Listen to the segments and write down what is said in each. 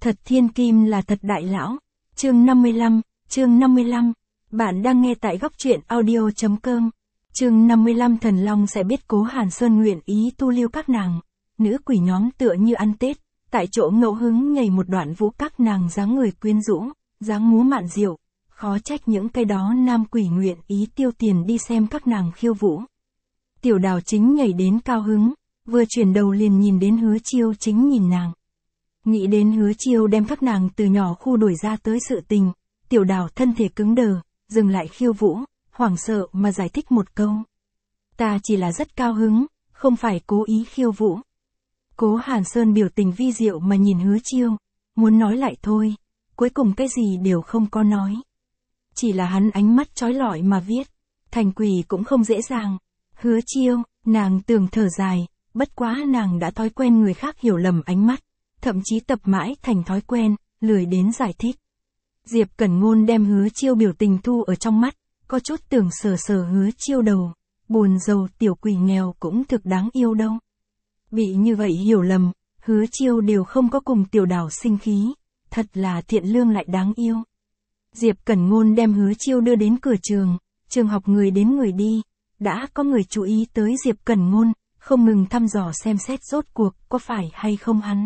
Thật thiên kim là thật đại lão. Chương 55. Bạn đang nghe tại góc truyện audio.com. Chương 55 Thần Long sẽ biết Cố Hàn Sơn nguyện ý tu lưu các nàng. Nữ quỷ nhóm tựa như ăn Tết, tại chỗ ngẫu hứng nhảy một đoạn vũ các nàng dáng người quyến rũ, dáng múa mạn diệu. Khó trách những cái đó nam quỷ nguyện ý tiêu tiền đi xem các nàng khiêu vũ. Tiểu Đào chính nhảy đến cao hứng, vừa chuyển đầu liền nhìn đến Hứa Chiêu chính nhìn nàng. Nghĩ đến Hứa Chiêu đem các nàng từ nhỏ khu đuổi ra tới sự tình, Tiểu Đào thân thể cứng đờ, dừng lại khiêu vũ, hoảng sợ mà giải thích một câu. Ta chỉ là rất cao hứng, không phải cố ý khiêu vũ. Cố Hàn Sơn biểu tình vi diệu mà nhìn Hứa Chiêu, muốn nói lại thôi, cuối cùng cái gì đều không có nói. Chỉ là hắn ánh mắt chói lọi mà viết, thành quỷ cũng không dễ dàng. Hứa Chiêu, nàng tưởng thở dài, bất quá nàng đã thói quen người khác hiểu lầm ánh mắt, thậm chí tập mãi thành thói quen, lười đến giải thích. Diệp Cẩn Ngôn đem Hứa Chiêu biểu tình thu ở trong mắt, có chút tưởng sờ sờ Hứa Chiêu đầu, buồn rầu tiểu quỷ nghèo cũng thực đáng yêu đâu. Bị như vậy hiểu lầm, Hứa Chiêu đều không có cùng Tiểu Đào sinh khí, thật là thiện lương lại đáng yêu. Diệp Cẩn Ngôn đem Hứa Chiêu đưa đến cửa trường học người đến người đi, đã có người chú ý tới Diệp Cẩn Ngôn, không ngừng thăm dò xem xét rốt cuộc có phải hay không hắn.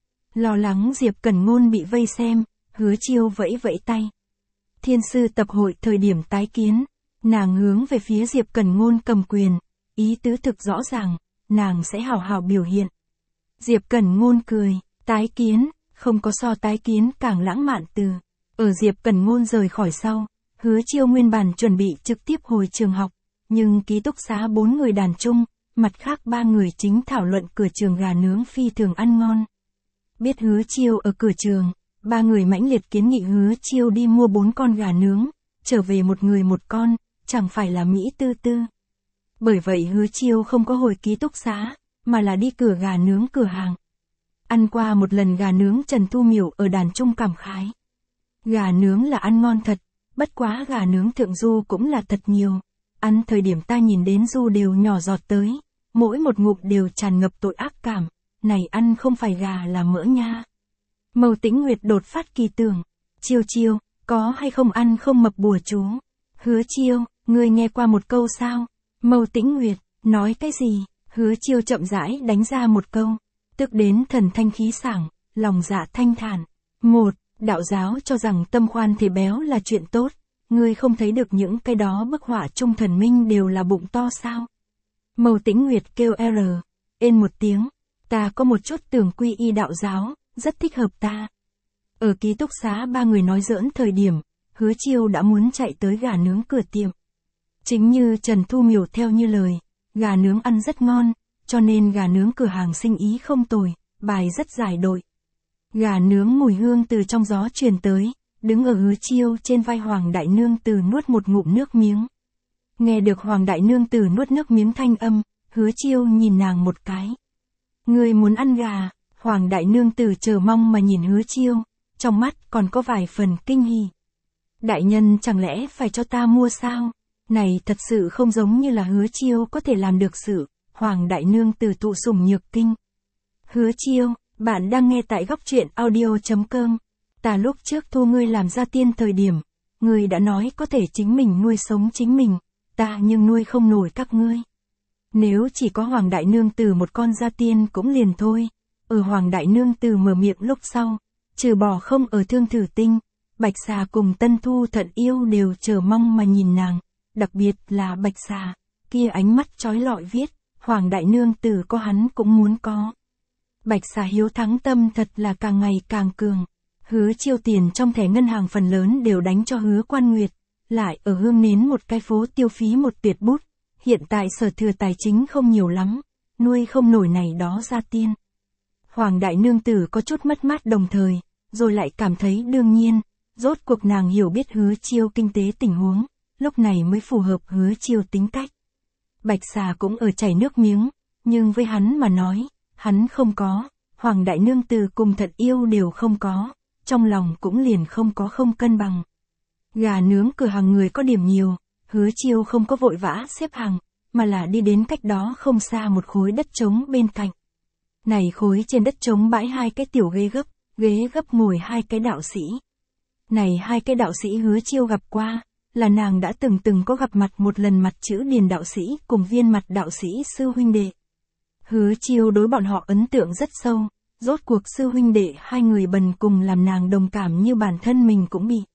Lo lắng Diệp Cẩn Ngôn bị vây xem, Hứa Chiêu vẫy vẫy tay. Thiên sư tập hội thời điểm tái kiến, nàng hướng về phía Diệp Cẩn Ngôn cầm quyền, ý tứ thực rõ ràng, nàng sẽ hảo hảo biểu hiện. Diệp Cẩn Ngôn cười, tái kiến, không có so tái kiến càng lãng mạn từ. Ở Diệp Cẩn Ngôn rời khỏi sau, Hứa Chiêu nguyên bản chuẩn bị trực tiếp hồi trường học, nhưng ký túc xá 4 người đàn chung, mặt khác 3 người chính thảo luận cửa trường gà nướng phi thường ăn ngon. Biết Hứa Chiêu ở cửa trường, 3 người mãnh liệt kiến nghị Hứa Chiêu đi mua 4 con gà nướng, trở về một người một con, chẳng phải là Mỹ tư tư. Bởi vậy Hứa Chiêu không có hồi ký túc xá, mà là đi cửa gà nướng cửa hàng. Ăn qua một lần gà nướng Trần Thu Miểu ở đàn trung cảm khái. Gà nướng là ăn ngon thật, bất quá gà nướng thượng du cũng là thật nhiều. Ăn thời điểm ta nhìn đến du đều nhỏ giọt tới, mỗi một ngụm đều tràn ngập tội ác cảm, này ăn không phải gà là mỡ nha. Mâu Tĩnh Nguyệt đột phát kỳ tưởng, Chiêu Chiêu, có hay không ăn không mập bùa chú? Hứa Chiêu, ngươi nghe qua một câu sao? Mâu Tĩnh Nguyệt, nói cái gì? Hứa Chiêu chậm rãi đánh ra một câu, tức đến thần thanh khí sảng, lòng dạ thanh thản. Đạo giáo cho rằng tâm khoan thể béo là chuyện tốt, ngươi không thấy được những cái đó bức họa trung thần minh đều là bụng to sao? Mâu Tĩnh Nguyệt kêu ên một tiếng, ta có một chút tưởng quy y đạo giáo, rất thích hợp ta. Ở ký túc xá 3 người nói giỡn thời điểm, Hứa Chiêu đã muốn chạy tới gà nướng cửa tiệm. Chính như Trần Thu Miểu theo như lời, gà nướng ăn rất ngon, cho nên gà nướng cửa hàng sinh ý không tồi, bài rất giải đội. Gà nướng mùi hương từ trong gió truyền tới, đứng ở Hứa Chiêu trên vai Hoàng Đại Nương Tử nuốt một ngụm nước miếng. Nghe được Hoàng Đại Nương Tử nuốt nước miếng thanh âm, Hứa Chiêu nhìn nàng một cái. Ngươi muốn ăn gà? Hoàng Đại Nương Tử chờ mong mà nhìn Hứa Chiêu, trong mắt còn có vài phần kinh hỉ. Đại nhân chẳng lẽ phải cho ta mua sao? Này thật sự không giống như là Hứa Chiêu có thể làm được sự. Hoàng Đại Nương Tử tụ sủng nhược kinh. Hứa Chiêu, bạn đang nghe tại góc truyện audio.com. Ta lúc trước thu ngươi làm gia tiên thời điểm, ngươi đã nói có thể chính mình nuôi sống chính mình, ta nhưng nuôi không nổi các ngươi. Nếu chỉ có Hoàng Đại Nương Tử một con gia tiên cũng liền thôi. Ở Hoàng Đại Nương Tử mở miệng lúc sau, trừ bỏ không ở Thương Thử Tinh, Bạch Xà cùng Tân Thu Thận Yêu đều chờ mong mà nhìn nàng, đặc biệt là Bạch Xà, kia ánh mắt chói lọi viết, Hoàng Đại Nương Tử có hắn cũng muốn có. Bạch Xà hiếu thắng tâm thật là càng ngày càng cường. Hứa Chiêu tiền trong thẻ ngân hàng phần lớn đều đánh cho Hứa Quan Nguyệt, lại ở Hương Nến một cái phố tiêu phí một tuyệt bút, hiện tại sở thừa tài chính không nhiều lắm, nuôi không nổi này đó gia tiên. Hoàng Đại Nương Tử có chút mất mát đồng thời, rồi lại cảm thấy đương nhiên, rốt cuộc nàng hiểu biết Hứa Chiêu kinh tế tình huống, lúc này mới phù hợp Hứa Chiêu tính cách. Bạch Xà cũng ở chảy nước miếng, nhưng với hắn mà nói, hắn không có, Hoàng Đại Nương Tử cùng Thận Yêu đều không có, trong lòng cũng liền không có không cân bằng. Gà nướng cửa hàng người có điểm nhiều, Hứa Chiêu không có vội vã xếp hàng, mà là đi đến cách đó không xa một khối đất trống bên cạnh. Này khối trên đất trống bãi 2 cái tiểu ghế gấp, ghế gấp ngồi hai cái đạo sĩ. Này hai cái đạo sĩ Hứa Chiêu gặp qua, là nàng đã từng có gặp mặt một lần Mặt Chữ Điền đạo sĩ cùng Viên Mặt đạo sĩ sư huynh đệ. Hứa Chiêu đối bọn họ ấn tượng rất sâu, rốt cuộc sư huynh đệ hai người bần cùng làm nàng đồng cảm như bản thân mình cũng bị.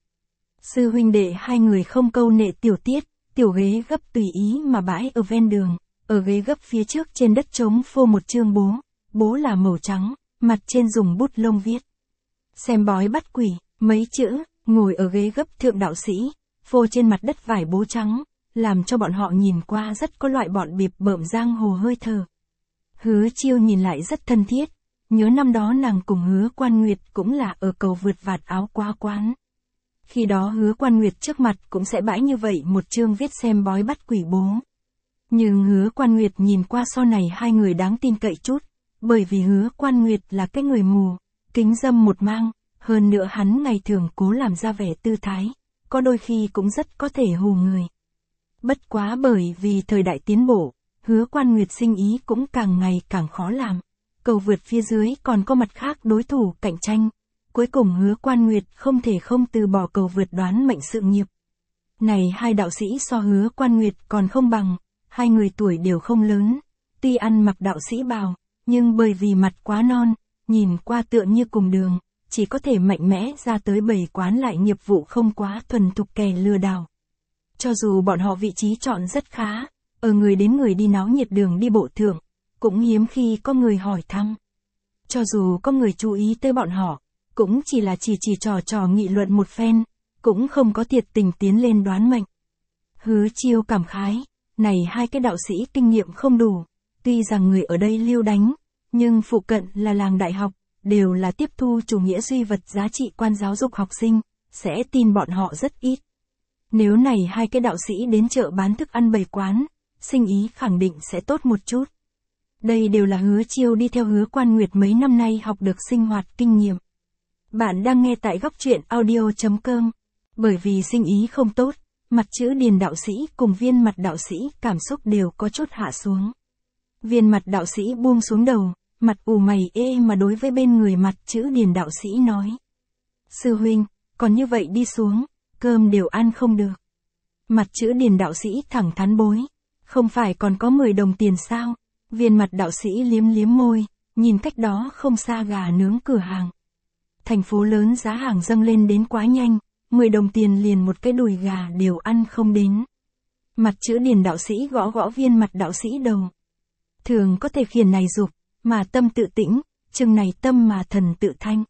Sư huynh đệ hai người không câu nệ tiểu tiết, tiểu ghế gấp tùy ý mà bãi ở ven đường, ở ghế gấp phía trước trên đất trống phô một chương bố là màu trắng, mặt trên dùng bút lông viết. Xem bói bắt quỷ, mấy chữ, ngồi ở ghế gấp thượng đạo sĩ, phô trên mặt đất vải bố trắng, làm cho bọn họ nhìn qua rất có loại bọn bịp bợm giang hồ hơi thở. Hứa Chiêu nhìn lại rất thân thiết, nhớ năm đó nàng cùng Hứa Quan Nguyệt cũng là ở cầu vượt vạt áo qua quán. Khi đó Hứa Quan Nguyệt trước mặt cũng sẽ bãi như vậy một chương viết xem bói bắt quỷ bố. Nhưng Hứa Quan Nguyệt nhìn qua so này hai người đáng tin cậy chút, bởi vì Hứa Quan Nguyệt là cái người mù, kính dâm một mang, hơn nữa hắn ngày thường cố làm ra vẻ tư thái, có đôi khi cũng rất có thể hù người. Bất quá bởi vì thời đại tiến bộ, Hứa Quan Nguyệt sinh ý cũng càng ngày càng khó làm, cầu vượt phía dưới còn có mặt khác đối thủ cạnh tranh. Cuối cùng Hứa Quan Nguyệt không thể không từ bỏ cầu vượt đoán mệnh sự nghiệp. Này hai đạo sĩ so Hứa Quan Nguyệt còn không bằng, hai người tuổi đều không lớn, tuy ăn mặc đạo sĩ bào, nhưng bởi vì mặt quá non, nhìn qua tựa như cùng đường, chỉ có thể mạnh mẽ ra tới bày quán lại nghiệp vụ không quá thuần thục kẻ lừa đảo. Cho dù bọn họ vị trí chọn rất khá, ở người đến người đi náo nhiệt đường đi bộ thượng, cũng hiếm khi có người hỏi thăm. Cho dù có người chú ý tới bọn họ, cũng chỉ là chỉ trò nghị luận một phen, cũng không có thiệt tình tiến lên đoán mệnh. Hứa Chiêu cảm khái, này hai cái đạo sĩ kinh nghiệm không đủ, tuy rằng người ở đây liêu đánh, nhưng phụ cận là làng đại học, đều là tiếp thu chủ nghĩa duy vật giá trị quan giáo dục học sinh, sẽ tin bọn họ rất ít. Nếu này hai cái đạo sĩ đến chợ bán thức ăn bày quán, sinh ý khẳng định sẽ tốt một chút. Đây đều là Hứa Chiêu đi theo Hứa Quan Nguyệt mấy năm nay học được sinh hoạt kinh nghiệm. Bạn đang nghe tại góc truyện audio.com. Bởi vì sinh ý không tốt, Mặt Chữ Điền đạo sĩ cùng Viên Mặt đạo sĩ cảm xúc đều có chút hạ xuống. Viên Mặt đạo sĩ buông xuống đầu, mặt ù mày mà đối với bên người Mặt Chữ Điền đạo sĩ nói. Sư huynh, còn như vậy đi xuống, cơm đều ăn không được. Mặt Chữ Điền đạo sĩ thẳng thắn bối. Không phải còn có 10 đồng tiền sao? Viên Mặt đạo sĩ liếm môi, nhìn cách đó không xa gà nướng cửa hàng. Thành phố lớn giá hàng dâng lên đến quá nhanh, 10 đồng tiền liền một cái đùi gà đều ăn không đến. Mặt Chữ Điền đạo sĩ gõ Viên Mặt đạo sĩ đầu. Thường có thể khiển này dục, mà tâm tự tĩnh, chừng này tâm mà thần tự thanh.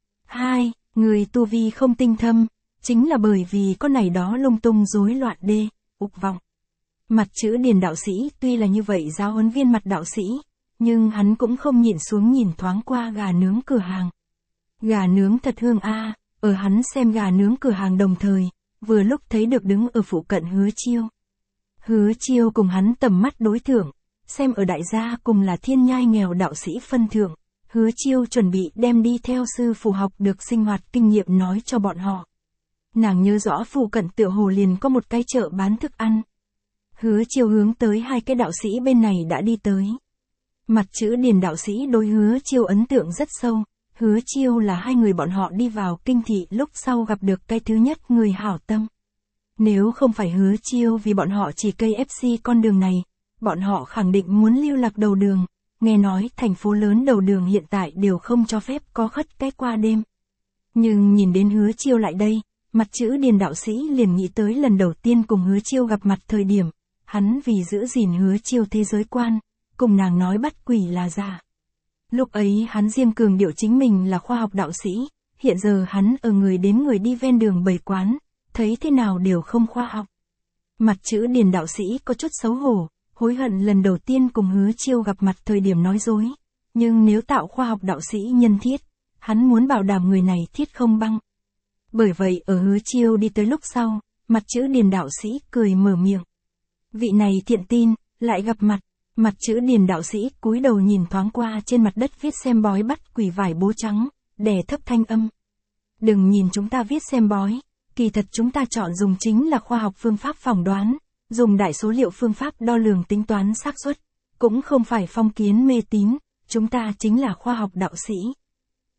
2. Người tu vi không tinh thâm, chính là bởi vì có này đó lung tung rối loạn ục vọng. Mặt Chữ Điền đạo sĩ tuy là như vậy giáo huấn Viên Mặt đạo sĩ, nhưng hắn cũng không nhìn xuống nhìn thoáng qua gà nướng cửa hàng. Gà nướng thật hương a, ở hắn xem gà nướng cửa hàng đồng thời, vừa lúc thấy được đứng ở phụ cận Hứa Chiêu. Hứa Chiêu cùng hắn tầm mắt đối thượng, xem ở đại gia cùng là thiên nhai nghèo đạo sĩ phân thượng, Hứa Chiêu chuẩn bị đem đi theo sư phụ học được sinh hoạt kinh nghiệm nói cho bọn họ. Nàng nhớ rõ phụ cận tựa hồ liền có một cái chợ bán thức ăn. Hứa Chiêu hướng tới hai cái đạo sĩ bên này đã đi tới. Mặt Chữ Điền đạo sĩ đối Hứa Chiêu ấn tượng rất sâu. Hứa Chiêu là hai người bọn họ đi vào kinh thị lúc sau gặp được cái thứ nhất người hảo tâm. Nếu không phải Hứa Chiêu vì bọn họ chỉ cây FC con đường này, bọn họ khẳng định muốn lưu lạc đầu đường. Nghe nói thành phố lớn đầu đường hiện tại đều không cho phép có khất cái qua đêm. Nhưng nhìn đến Hứa Chiêu lại đây, Mặt Chữ Điền đạo sĩ liền nghĩ tới lần đầu tiên cùng Hứa Chiêu gặp mặt thời điểm, hắn vì giữ gìn Hứa Chiêu thế giới quan, cùng nàng nói bắt quỷ là giả. Lúc ấy hắn riêng cường điệu chính mình là khoa học đạo sĩ, hiện giờ hắn ở người đến người đi ven đường bày quán, thấy thế nào đều không khoa học. Mặt Chữ Điền đạo sĩ có chút xấu hổ, hối hận lần đầu tiên cùng Hứa Chiêu gặp mặt thời điểm nói dối, nhưng nếu tạo khoa học đạo sĩ nhân thiết, hắn muốn bảo đảm người này thiết không băng. Bởi vậy ở Hứa Chiêu đi tới lúc sau, Mặt Chữ Điền đạo sĩ cười mở miệng. Vị này thiện tin, lại gặp mặt. Mặt Chữ Điền đạo sĩ cúi đầu nhìn thoáng qua trên mặt đất viết xem bói bắt quỷ vải bố trắng, đè thấp thanh âm. Đừng nhìn chúng ta viết xem bói, kỳ thật chúng ta chọn dùng chính là khoa học phương pháp phỏng đoán, dùng đại số liệu phương pháp đo lường tính toán xác suất, cũng không phải phong kiến mê tín, chúng ta chính là khoa học đạo sĩ.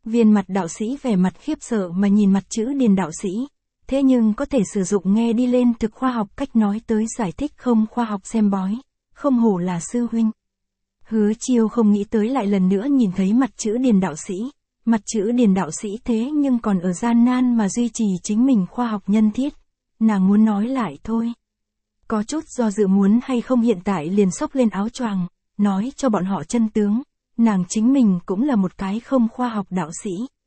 Viên mặt đạo sĩ vẻ mặt khiếp sợ mà nhìn mặt chữ Điền đạo sĩ. Thế nhưng có thể sử dụng nghe đi lên thực khoa học cách nói tới giải thích không khoa học xem bói. Không hổ là sư huynh. Hứa Chiêu không nghĩ tới lại lần nữa nhìn thấy mặt chữ Điền đạo sĩ. Mặt chữ Điền đạo sĩ thế nhưng còn ở gian nan mà duy trì chính mình khoa học nhân thiết. Nàng muốn nói lại thôi. Có chút do dự muốn hay không hiện tại liền xốc lên áo choàng, nói cho bọn họ chân tướng. Nàng chính mình cũng là một cái không khoa học đạo sĩ.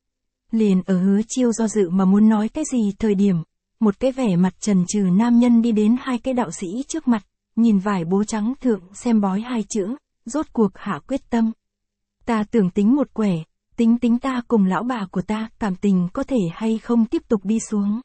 Liền ở Hứa Chiêu do dự mà muốn nói cái gì thời điểm, một cái vẻ mặt trần trừ nam nhân đi đến hai cái đạo sĩ trước mặt, nhìn vải bố trắng thượng xem bói hai chữ, rốt cuộc hạ quyết tâm. Ta tưởng tính một quẻ, tính ta cùng lão bà của ta cảm tình có thể hay không tiếp tục đi xuống.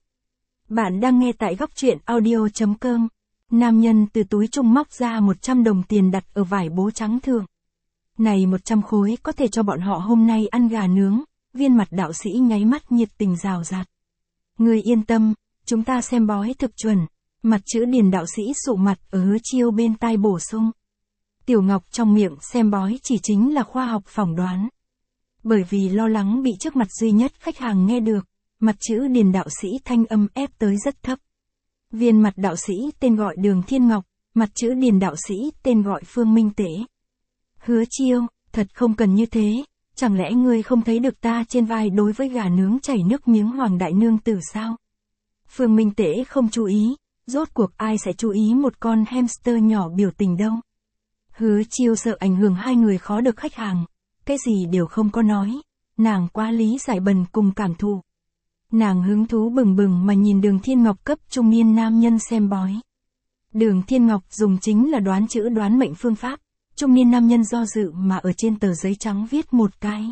Bạn đang nghe tại góc truyện audio.com. Nam nhân từ túi trung móc ra 100 đồng tiền đặt ở vải bố trắng thượng. Này 100 khối có thể cho bọn họ hôm nay ăn gà nướng. Viên mặt đạo sĩ nháy mắt nhiệt tình rào rạt. Người yên tâm, chúng ta xem bói thực chuẩn. Mặt chữ Điền đạo sĩ sụ mặt ở Hứa Chiêu bên tai bổ sung. Tiểu Ngọc trong miệng xem bói chỉ chính là khoa học phỏng đoán. Bởi vì lo lắng bị trước mặt duy nhất khách hàng nghe được, mặt chữ Điền đạo sĩ thanh âm ép tới rất thấp. Viên mặt đạo sĩ tên gọi Đường Thiên Ngọc, mặt chữ Điền đạo sĩ tên gọi Phương Minh Tế. Hứa Chiêu, thật không cần như thế. Chẳng lẽ ngươi không thấy được ta trên vai đối với gà nướng chảy nước miếng Hoàng đại nương tử sao? Phương Minh Tế không chú ý, rốt cuộc ai sẽ chú ý một con hamster nhỏ biểu tình đâu. Hứa Chiêu sợ ảnh hưởng hai người khó được khách hàng, cái gì đều không có nói, nàng quá lý giải bần cùng cảm thụ. Nàng hứng thú bừng bừng mà nhìn Đường Thiên Ngọc cấp trung niên nam nhân xem bói. Đường Thiên Ngọc dùng chính là đoán chữ đoán mệnh phương pháp. Trung niên nam nhân do dự mà ở trên tờ giấy trắng viết một cái.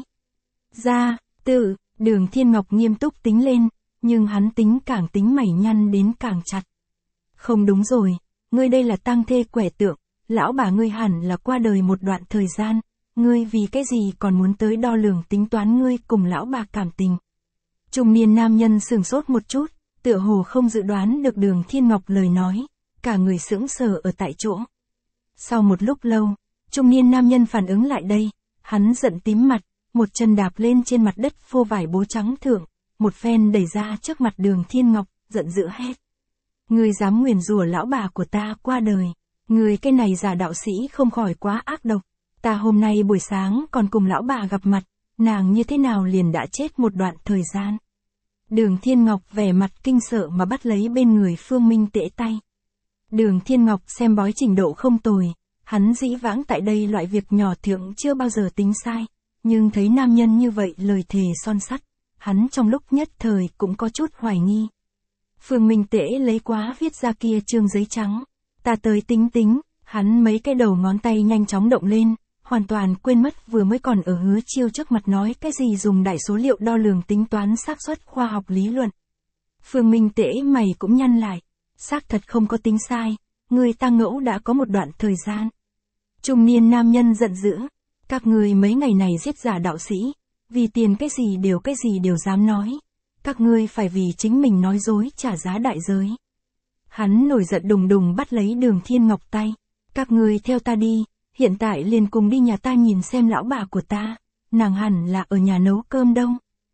Ra, tự, Đường Thiên Ngọc nghiêm túc tính lên, nhưng hắn tính càng tính mày nhăn đến càng chặt. Không đúng rồi, ngươi đây là tang thê quẻ tượng, lão bà ngươi hẳn là qua đời một đoạn thời gian, ngươi vì cái gì còn muốn tới đo lường tính toán ngươi cùng lão bà cảm tình. Trung niên nam nhân sửng sốt một chút, tựa hồ không dự đoán được Đường Thiên Ngọc lời nói, cả người sững sờ ở tại chỗ. Sau một lúc lâu, trung niên nam nhân phản ứng lại đây, hắn giận tím mặt, một chân đạp lên trên mặt đất phô vải bố trắng thượng, một phen đẩy ra trước mặt Đường Thiên Ngọc, giận dữ hét. Ngươi dám nguyền rủa lão bà của ta qua đời, ngươi cái này giả đạo sĩ không khỏi quá ác độc, ta hôm nay buổi sáng còn cùng lão bà gặp mặt, nàng như thế nào liền đã chết một đoạn thời gian. Đường Thiên Ngọc vẻ mặt kinh sợ mà bắt lấy bên người Phương Minh Tế tay. Đường Thiên Ngọc xem bói trình độ không tồi. Hắn dĩ vãng tại đây loại việc nhỏ thượng chưa bao giờ tính sai, nhưng thấy nam nhân như vậy lời thề son sắt, hắn trong lúc nhất thời cũng có chút hoài nghi. Phương Minh Tế lấy quá viết ra kia trương giấy trắng, ta tới tính, hắn mấy cái đầu ngón tay nhanh chóng động lên, hoàn toàn quên mất vừa mới còn ở Hứa Chiêu trước mặt nói cái gì dùng đại số liệu đo lường tính toán xác suất khoa học lý luận. Phương Minh Tế mày cũng nhăn lại, xác thật không có tính sai, người ta ngẫu đã có một đoạn thời gian. Trung niên nam nhân giận dữ, các ngươi mấy ngày này giết giả đạo sĩ, vì tiền cái gì đều dám nói, các ngươi phải vì chính mình nói dối trả giá đại giới. Hắn nổi giận đùng đùng bắt lấy Đường Thiên Ngọc tay, các ngươi theo ta đi, hiện tại liền cùng đi nhà ta nhìn xem lão bà của ta, nàng hẳn là ở nhà nấu cơm đâu.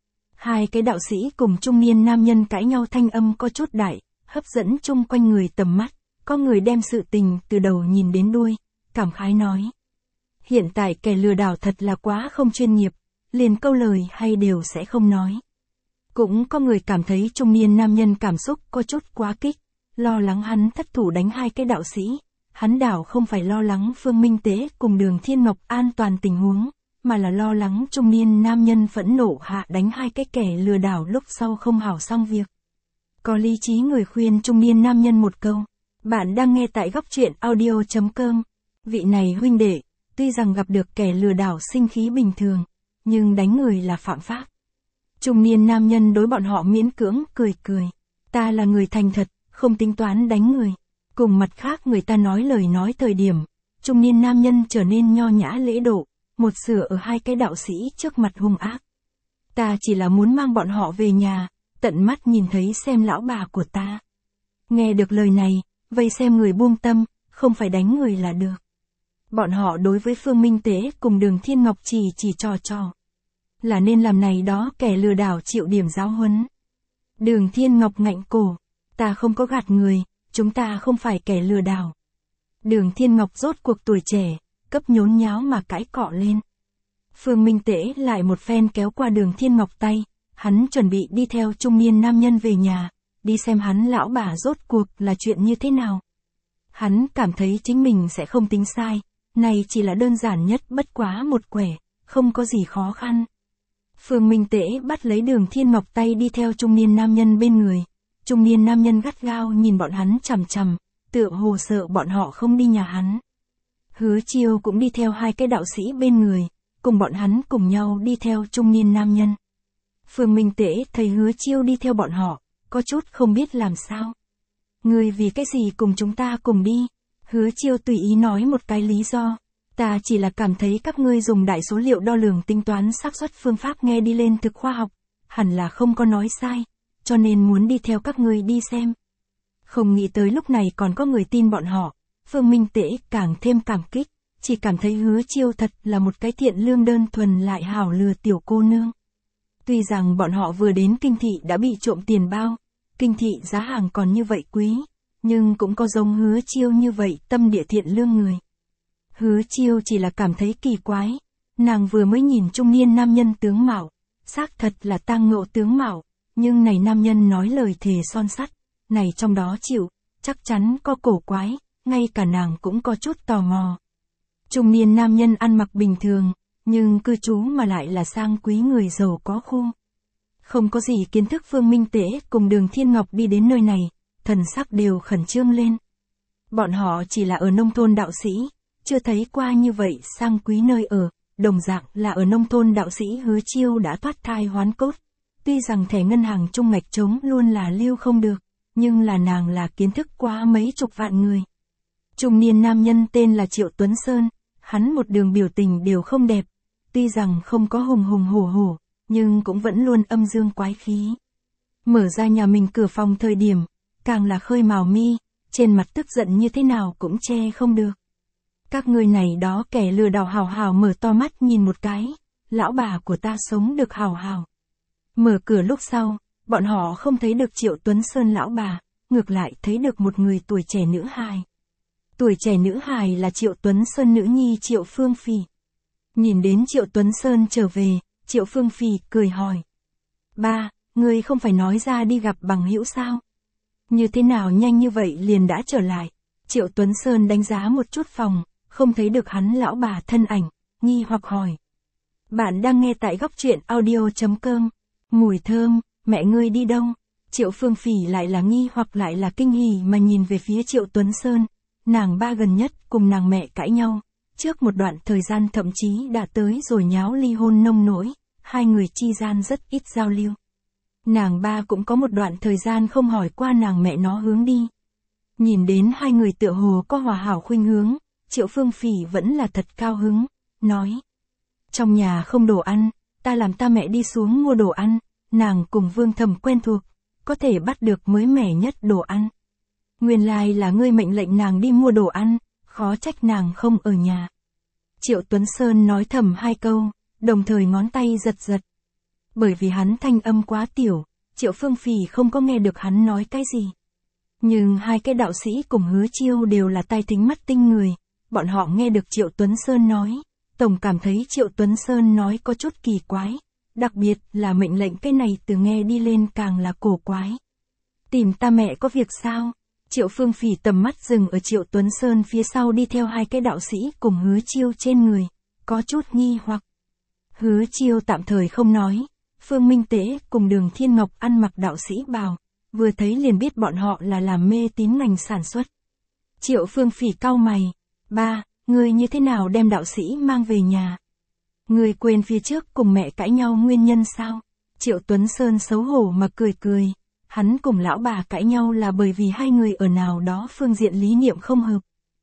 Hai cái đạo sĩ cùng trung niên nam nhân cãi nhau thanh âm có chút đại, hấp dẫn chung quanh người tầm mắt, có người đem sự tình từ đầu nhìn đến đuôi. Cảm khái nói. Hiện tại kẻ lừa đảo thật là quá không chuyên nghiệp, liền câu lời hay đều sẽ không nói. Cũng có người cảm thấy trung niên nam nhân cảm xúc có chút quá kích, lo lắng hắn thất thủ đánh hai cái đạo sĩ. Hắn đảo không phải lo lắng Phương Minh Tế cùng Đường Thiên Ngọc an toàn tình huống, mà là lo lắng trung niên nam nhân phẫn nộ hạ đánh hai cái kẻ lừa đảo lúc sau không hảo xong việc. Có lý trí người khuyên trung niên nam nhân một câu. Bạn đang nghe tại góc truyện audio.com. Vị này huynh đệ, tuy rằng gặp được kẻ lừa đảo sinh khí bình thường, nhưng đánh người là phạm pháp. Trung niên nam nhân đối bọn họ miễn cưỡng cười. Ta là người thành thật, không tính toán đánh người. Cùng mặt khác người ta nói lời nói thời điểm, trung niên nam nhân trở nên nho nhã lễ độ, một sửa ở hai cái đạo sĩ trước mặt hung ác. Ta chỉ là muốn mang bọn họ về nhà, tận mắt nhìn thấy xem lão bà của ta. Nghe được lời này, vây xem người buông tâm, không phải đánh người là được. Bọn họ đối với Phương Minh Tế cùng Đường Thiên Ngọc chỉ trò. là nên làm này đó kẻ lừa đảo chịu điểm giáo huấn. Đường Thiên Ngọc ngạnh cổ, ta không có gạt người, chúng ta không phải kẻ lừa đảo. Đường Thiên Ngọc rốt cuộc tuổi trẻ, cấp nhốn nháo mà cãi cọ lên. Phương Minh Tế lại một phen kéo qua Đường Thiên Ngọc tay, hắn chuẩn bị đi theo trung niên nam nhân về nhà, đi xem hắn lão bà rốt cuộc là chuyện như thế nào. Hắn cảm thấy chính mình sẽ không tính sai, này chỉ là đơn giản nhất bất quá một quẻ, không có gì khó khăn. Phương Minh Tế bắt lấy Đường Thiên Ngọc tay đi theo trung niên nam nhân bên người. Trung niên nam nhân gắt gao nhìn bọn hắn chằm chằm, tựa hồ sợ bọn họ không đi nhà hắn. Hứa Chiêu cũng đi theo hai cái đạo sĩ bên người, cùng bọn hắn cùng nhau đi theo trung niên nam nhân. Phương Minh Tế thấy Hứa Chiêu đi theo bọn họ, có chút không biết làm sao. Ngươi vì cái gì cùng chúng ta cùng đi? Hứa Chiêu tùy ý nói một cái lý do. Ta chỉ là cảm thấy các ngươi dùng đại số liệu đo lường tính toán xác suất phương pháp nghe đi lên thực khoa học, hẳn là không có nói sai, cho nên muốn đi theo các ngươi đi xem. Không nghĩ tới lúc này còn có người tin bọn họ, Phương Minh Tế càng thêm cảm kích, chỉ cảm thấy Hứa Chiêu thật là một cái thiện lương đơn thuần lại hảo lừa tiểu cô nương. Tuy rằng bọn họ vừa đến kinh thị đã bị trộm tiền bao, kinh thị giá hàng còn như vậy quý, nhưng cũng có giống Hứa Chiêu như vậy tâm địa thiện lương người. Hứa Chiêu chỉ là cảm thấy kỳ quái, nàng vừa mới nhìn trung niên nam nhân tướng mạo, xác thật là tang ngộ tướng mạo, nhưng này nam nhân nói lời thề son sắt, này trong đó chịu, chắc chắn có cổ quái, ngay cả nàng cũng có chút tò mò. Trung niên nam nhân ăn mặc bình thường, nhưng cư trú mà lại là sang quý người giàu có khu. Không có gì kiến thức Phương Minh Tế cùng Đường Thiên Ngọc đi đến nơi này, thần sắc đều khẩn trương lên. Bọn họ chỉ là ở nông thôn đạo sĩ, chưa thấy qua như vậy sang quý nơi ở, đồng dạng là ở nông thôn đạo sĩ Hứa Chiêu đã thoát thai hoán cốt. Tuy rằng thẻ ngân hàng trung ngạch trống luôn là lưu không được, nhưng là nàng là kiến thức qua mấy chục vạn người. Trung niên nam nhân tên là Triệu Tuấn Sơn, hắn một đường biểu tình đều không đẹp, tuy rằng không có hùng hùng hổ hổ, nhưng cũng vẫn luôn âm dương quái khí. Mở ra nhà mình cửa phòng thời điểm, càng là khơi mào mi, trên mặt tức giận như thế nào cũng che không được. Các ngươi này đó kẻ lừa đảo hào hào mở to mắt nhìn một cái, lão bà của ta sống được hào hào. Mở cửa lúc sau, bọn họ không thấy được Triệu Tuấn Sơn lão bà, ngược lại thấy được một người tuổi trẻ nữ hài. Tuổi trẻ nữ hài là Triệu Tuấn Sơn nữ nhi Triệu Phương Phỉ. Nhìn đến Triệu Tuấn Sơn trở về, Triệu Phương Phỉ cười hỏi. Ba, ngươi không phải nói ra đi gặp bằng hữu sao? Như thế nào nhanh như vậy liền đã trở lại? Triệu Tuấn Sơn đánh giá một chút phòng, không thấy được hắn lão bà thân ảnh, nghi hoặc hỏi. Bạn đang nghe tại góc truyện audio.com. Mùi thơm, mẹ ngươi đi đâu? Triệu Phương Phỉ lại là nghi hoặc lại là kinh hỉ mà nhìn về phía Triệu Tuấn Sơn. Nàng ba gần nhất cùng nàng mẹ cãi nhau, trước một đoạn thời gian thậm chí đã tới rồi nháo ly hôn nông nỗi, hai người chi gian rất ít giao lưu. Nàng ba cũng có một đoạn thời gian không hỏi qua nàng mẹ nó hướng đi. Nhìn đến hai người tựa hồ có hòa hảo khuynh hướng, Triệu Phương Phỉ vẫn là thật cao hứng, nói. Trong nhà không đồ ăn, ta làm ta mẹ đi xuống mua đồ ăn, nàng cùng Vương Thẩm quen thuộc, có thể bắt được mới mẻ nhất đồ ăn. Nguyên lai là ngươi mệnh lệnh nàng đi mua đồ ăn, khó trách nàng không ở nhà. Triệu Tuấn Sơn nói thầm hai câu, đồng thời ngón tay giật giật. Bởi vì hắn thanh âm quá tiểu, Triệu Phương Phỉ không có nghe được hắn nói cái gì. Nhưng hai cái đạo sĩ cùng Hứa Chiêu đều là tai thính mắt tinh người, bọn họ nghe được Triệu Tuấn Sơn nói, tổng cảm thấy Triệu Tuấn Sơn nói có chút kỳ quái, đặc biệt là mệnh lệnh cái này từ nghe đi lên càng là cổ quái. Tìm ta mẹ có việc sao? Triệu Phương Phỉ tầm mắt dừng ở Triệu Tuấn Sơn phía sau đi theo hai cái đạo sĩ cùng Hứa Chiêu trên người, có chút nghi hoặc. Hứa Chiêu tạm thời không nói, Phương Minh Tế cùng Đường Thiên Ngọc ăn mặc đạo sĩ bào, vừa thấy liền biết bọn họ là làm mê tín ngành sản xuất. Triệu Phương Phỉ cau mày, ba, ngươi như thế nào đem đạo sĩ mang về nhà? Ngươi quên phía trước cùng mẹ cãi nhau nguyên nhân sao? Triệu Tuấn Sơn xấu hổ mà cười cười. Hắn cùng lão bà cãi nhau là bởi vì hai người ở nào đó phương diện lý niệm không hợp.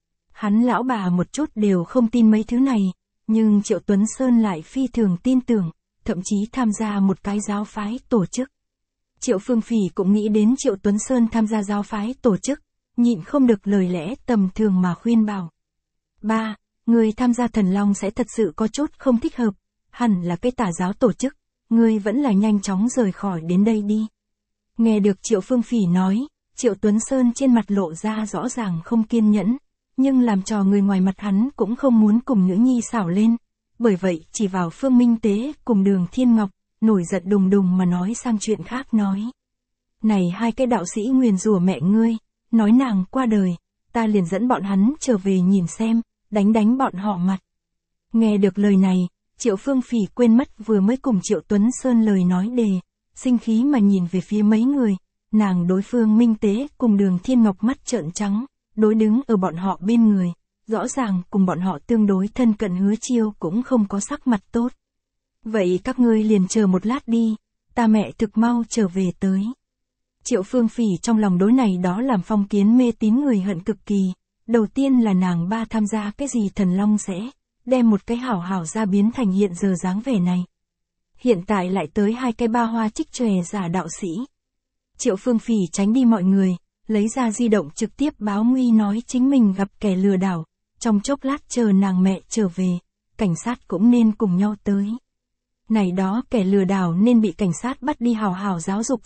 Hắn lão bà một chút đều không tin mấy thứ này, nhưng Triệu Tuấn Sơn lại phi thường tin tưởng, thậm chí tham gia một cái giáo phái tổ chức. Triệu Phương Phỉ cũng nghĩ đến Triệu Tuấn Sơn tham gia giáo phái tổ chức, nhịn không được lời lẽ tầm thường mà khuyên bảo. Ba, người tham gia Thần Long sẽ thật sự có chút không thích hợp, hẳn là cái tà giáo tổ chức, ngươi vẫn là nhanh chóng rời khỏi đến đây đi. Nghe được Triệu Phương Phỉ nói, Triệu Tuấn Sơn trên mặt lộ ra rõ ràng không kiên nhẫn, nhưng làm trò người ngoài mặt hắn cũng không muốn cùng nữ nhi xảo lên, bởi vậy chỉ vào Phương Minh Tế cùng Đường Thiên Ngọc, nổi giận đùng đùng mà nói sang chuyện khác nói. Này hai cái đạo sĩ nguyền rủa mẹ ngươi, nói nàng qua đời, ta liền dẫn bọn hắn trở về nhìn xem, đánh bọn họ mặt. Nghe được lời này, Triệu Phương Phỉ quên mất vừa mới cùng Triệu Tuấn Sơn lời nói đề, sinh khí mà nhìn về phía mấy người, nàng đối Phương Minh Tế cùng Đường Thiên Ngọc mắt trợn trắng, đối đứng ở bọn họ bên người, rõ ràng cùng bọn họ tương đối thân cận Hứa Chiêu cũng không có sắc mặt tốt. Vậy các ngươi liền chờ một lát đi, ta mẹ thực mau trở về tới. Triệu Phương Phỉ trong lòng đối này đó làm phong kiến mê tín người hận cực kỳ, đầu tiên là nàng ba tham gia cái gì thần long sẽ, đem một cái hảo hảo ra biến thành hiện giờ dáng vẻ này. Hiện tại lại tới hai cái ba hoa trích chòe giả đạo sĩ. Triệu Phương Phỉ tránh đi mọi người, lấy ra di động trực tiếp báo nguy nói chính mình gặp kẻ lừa đảo, trong chốc lát chờ nàng mẹ trở về, cảnh sát cũng nên cùng nhau tới. Này đó kẻ lừa đảo nên bị cảnh sát bắt đi hào hào giáo dục.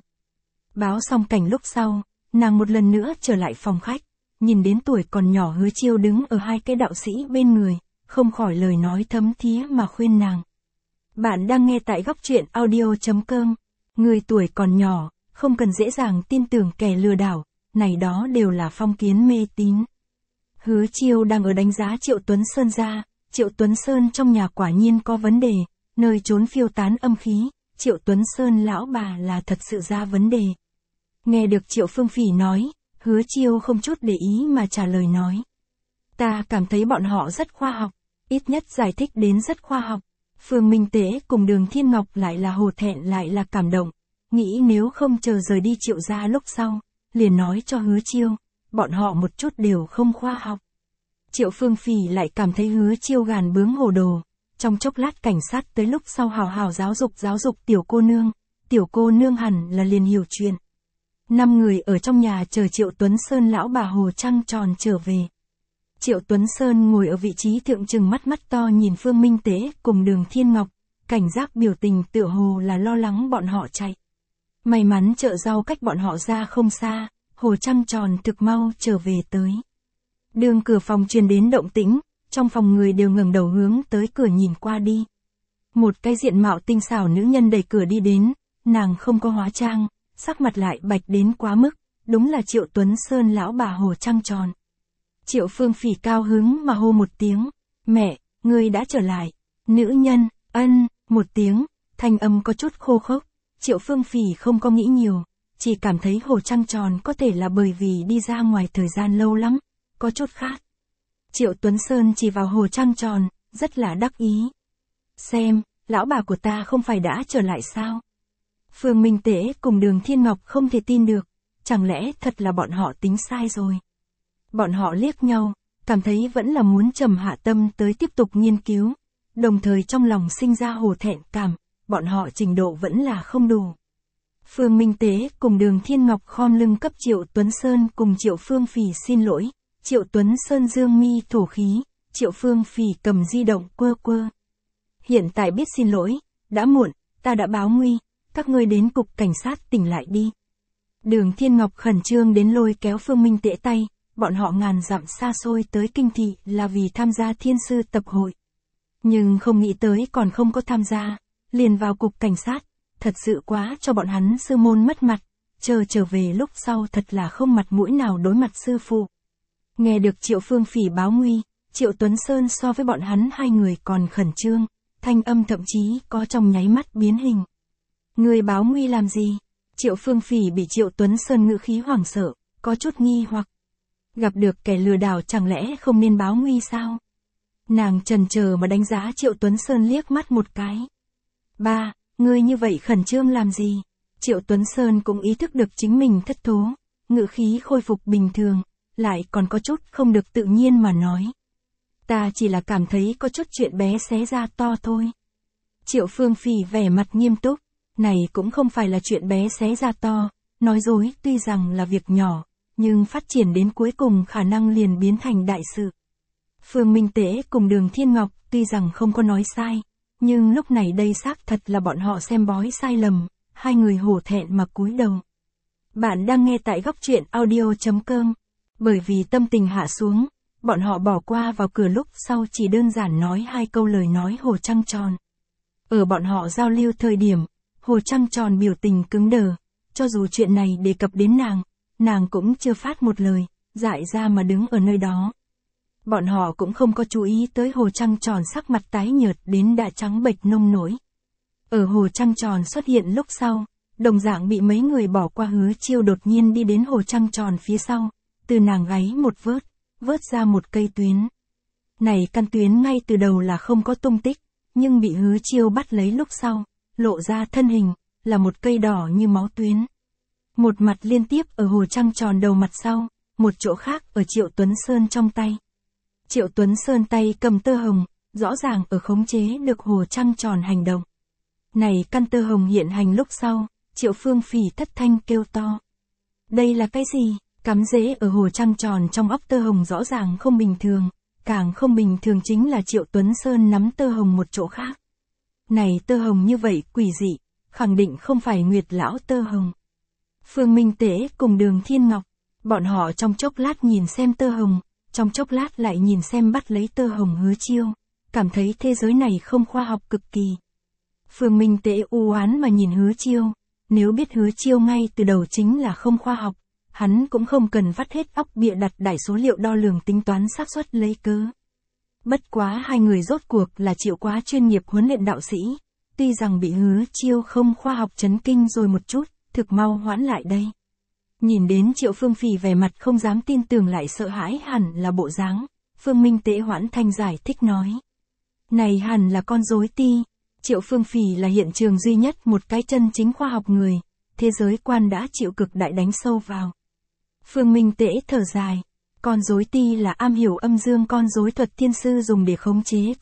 Báo xong cảnh lúc sau, nàng một lần nữa trở lại phòng khách, nhìn đến tuổi còn nhỏ Hứa Chiêu đứng ở hai cái đạo sĩ bên người, không khỏi lời nói thấm thía mà khuyên nàng. Bạn đang nghe tại góc truyện audio.com, người tuổi còn nhỏ, không cần dễ dàng tin tưởng kẻ lừa đảo, này đó đều là phong kiến mê tín. Hứa Chiêu đang ở đánh giá Triệu Tuấn Sơn ra, Triệu Tuấn Sơn trong nhà quả nhiên có vấn đề, nơi trốn phiêu tán âm khí, Triệu Tuấn Sơn lão bà là thật sự ra vấn đề. Nghe được Triệu Phương Phỉ nói, Hứa Chiêu không chút để ý mà trả lời nói. Ta cảm thấy bọn họ rất khoa học, ít nhất giải thích đến rất khoa học. Phương Minh Tế cùng Đường Thiên Ngọc lại là hổ thẹn lại là cảm động, nghĩ nếu không chờ rời đi Triệu gia lúc sau, liền nói cho Hứa Chiêu, bọn họ một chút đều không khoa học. Triệu Phương Phỉ lại cảm thấy Hứa Chiêu gàn bướng hồ đồ, trong chốc lát cảnh sát tới lúc sau hào hào giáo dục tiểu cô nương hẳn là liền hiểu chuyện. 5 người ở trong nhà chờ Triệu Tuấn Sơn lão bà Hồ Trăng Tròn trở về. Triệu Tuấn Sơn ngồi ở vị trí thượng trừng mắt to nhìn Phương Minh Tế cùng Đường Thiên Ngọc, cảnh giác biểu tình tựa hồ là lo lắng bọn họ chạy. May mắn chợ rau cách bọn họ ra không xa, Hồ Trăng Tròn thực mau trở về tới. Đường cửa phòng truyền đến động tĩnh, trong phòng người đều ngẩng đầu hướng tới cửa nhìn qua đi. Một cái diện mạo tinh xảo nữ nhân đẩy cửa đi đến, nàng không có hóa trang, sắc mặt lại bạch đến quá mức, đúng là Triệu Tuấn Sơn lão bà Hồ Trăng Tròn. Triệu Phương Phỉ cao hứng mà hô một tiếng, mẹ, ngươi đã trở lại. Nữ nhân, ân, một tiếng, thanh âm có chút khô khốc. Triệu Phương Phỉ không có nghĩ nhiều, chỉ cảm thấy Hồ Trăng Tròn có thể là bởi vì đi ra ngoài thời gian lâu lắm, có chút khác. Triệu Tuấn Sơn chỉ vào Hồ Trăng Tròn, rất là đắc ý. Xem, lão bà của ta không phải đã trở lại sao? Phương Minh Tế cùng Đường Thiên Ngọc không thể tin được, chẳng lẽ thật là bọn họ tính sai rồi. Bọn họ liếc nhau, cảm thấy vẫn là muốn trầm hạ tâm tới tiếp tục nghiên cứu, đồng thời trong lòng sinh ra hổ thẹn cảm, bọn họ trình độ vẫn là không đủ. Phương Minh Tế cùng Đường Thiên Ngọc khom lưng cấp Triệu Tuấn Sơn cùng Triệu Phương Phỉ xin lỗi, Triệu Tuấn Sơn dương mi thổ khí, Triệu Phương Phỉ cầm di động quơ. Hiện tại biết xin lỗi, đã muộn, ta đã báo nguy, các ngươi đến cục cảnh sát tỉnh lại đi. Đường Thiên Ngọc khẩn trương đến lôi kéo Phương Minh Tế tay, bọn họ ngàn dặm xa xôi tới kinh thị là vì tham gia thiên sư tập hội. Nhưng không nghĩ tới còn không có tham gia, liền vào cục cảnh sát, thật sự quá cho bọn hắn sư môn mất mặt, trở về lúc sau thật là không mặt mũi nào đối mặt sư phụ. Nghe được Triệu Phương Phỉ báo nguy, Triệu Tuấn Sơn so với bọn hắn hai người còn khẩn trương, thanh âm thậm chí có trong nháy mắt biến hình. Người báo nguy làm gì? Triệu Phương Phỉ bị Triệu Tuấn Sơn ngữ khí hoảng sợ, có chút nghi hoặc. Gặp được kẻ lừa đảo chẳng lẽ không nên báo nguy sao? Nàng chần chờ mà đánh giá Triệu Tuấn Sơn liếc mắt một cái. Ba, ngươi như vậy khẩn trương làm gì? Triệu Tuấn Sơn cũng ý thức được chính mình thất thố, ngữ khí khôi phục bình thường, lại còn có chút không được tự nhiên mà nói. Ta chỉ là cảm thấy có chút chuyện bé xé ra to thôi. Triệu Phương Phỉ vẻ mặt nghiêm túc, này cũng không phải là chuyện bé xé ra to, nói dối tuy rằng là việc nhỏ, nhưng phát triển đến cuối cùng khả năng liền biến thành đại sự. Phương Minh Tế cùng Đường Thiên Ngọc tuy rằng không có nói sai, Nhưng lúc này đây xác thật là bọn họ xem bói sai lầm, hai người hổ thẹn mà cúi đầu. Bạn đang nghe tại góc truyện audio.com. Bởi vì tâm tình hạ xuống, bọn họ bỏ qua vào cửa lúc sau chỉ đơn giản nói hai câu lời nói hồ trăng tròn. Ở bọn họ giao lưu thời điểm, hồ trăng tròn biểu tình cứng đờ, cho dù chuyện này đề cập đến nàng cũng chưa phát một lời, dại ra mà đứng ở nơi đó. Bọn họ cũng không có chú ý tới hồ trăng tròn sắc mặt tái nhợt đến đã trắng bệch nông nổi. Ở hồ trăng tròn xuất hiện lúc sau, đồng dạng bị mấy người bỏ qua Hứa Chiêu đột nhiên đi đến hồ trăng tròn phía sau, từ nàng gáy một vớt ra một cây tuyến. Này căn tuyến ngay từ đầu là không có tung tích, nhưng bị Hứa Chiêu bắt lấy lúc sau, lộ ra thân hình, là một cây đỏ như máu tuyến. Một mặt liên tiếp ở hồ trăng tròn đầu mặt sau, một chỗ khác ở Triệu Tuấn Sơn trong tay. Triệu Tuấn Sơn tay cầm tơ hồng, rõ ràng ở khống chế được hồ trăng tròn hành động. Này căn tơ hồng hiện hành lúc sau, Triệu Phương Phỉ thất thanh kêu to. Đây là cái gì? Cắm rễ ở hồ trăng tròn trong óc tơ hồng rõ ràng không bình thường, càng không bình thường chính là Triệu Tuấn Sơn nắm tơ hồng một chỗ khác. Này tơ hồng như vậy quỷ dị, khẳng định không phải Nguyệt lão tơ hồng. Phương Minh Tế cùng Đường Thiên Ngọc, bọn họ trong chốc lát nhìn xem tơ hồng, trong chốc lát lại nhìn xem bắt lấy tơ hồng Hứa Chiêu, cảm thấy thế giới này không khoa học cực kỳ. Phương Minh Tế u oán mà nhìn Hứa Chiêu, nếu biết Hứa Chiêu ngay từ đầu chính là không khoa học, hắn cũng không cần vắt hết óc bịa đặt đại số liệu đo lường tính toán xác suất lấy cớ. Bất quá hai người rốt cuộc là chịu quá chuyên nghiệp huấn luyện đạo sĩ, tuy rằng bị Hứa Chiêu không khoa học chấn kinh rồi một chút, thực mau hoãn lại đây. Nhìn đến Triệu Phương Phỉ vẻ mặt không dám tin tưởng lại sợ hãi hẳn là bộ dáng, Phương Minh Tế hoãn thanh giải thích nói. Này hẳn là con rối ti, Triệu Phương Phỉ là hiện trường duy nhất một cái chân chính khoa học người, thế giới quan đã chịu cực đại đánh sâu vào. Phương Minh Tế thở dài, con rối ti là am hiểu âm dương con rối thuật thiên sư dùng để khống chế